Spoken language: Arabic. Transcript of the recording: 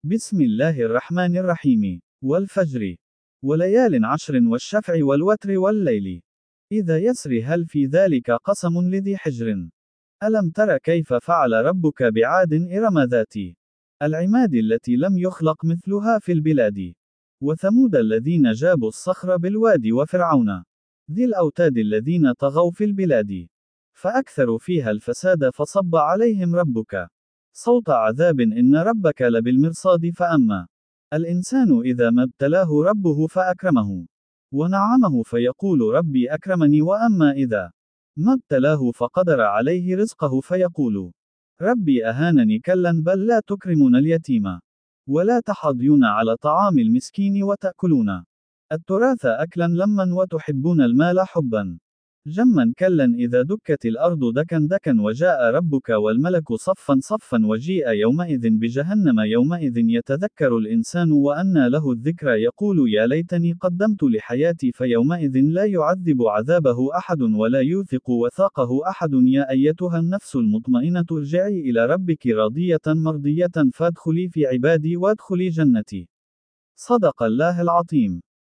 بسم الله الرحمن الرحيم. والفجر وليال عشر والشفع والوتر والليل إذا يسر هل في ذلك قسم لذي حجر. ألم تر كيف فعل ربك بعاد إرم ذات العماد التي لم يخلق مثلها في البلاد. وثمود الذين جابوا الصخر بالواد وفرعون ذي الأوتاد الذين طغوا في البلاد فأكثروا فيها الفساد فصب عليهم ربك صوت عذاب إن ربك لبالمرصاد. فأما الإنسان إذا ما ابتلاه ربه فأكرمه ونعمه فيقول ربي أكرمني، وأما إذا ما ابتلاه فقدر عليه رزقه فيقول ربي أهانني. كلا بل لا تكرمون اليتيم ولا تحاضون على طعام المسكين وتأكلون التراث أكلا لما وتحبون المال حبا جما. كلا إذا دكت الأرض دكا دكا وجاء ربك والملك صفا صفا وجيء يومئذ بجهنم. يومئذ يتذكر الإنسان وأنى له الذكرى يقول يا ليتني قدمت لحياتي. فيومئذ لا يعذب عذابه أحد ولا يوثق وثاقه أحد. يا أيتها النفس المطمئنة ارجعي إلى ربك راضية مرضية فادخلي في عبادي وادخلي جنتي. صدق الله العظيم.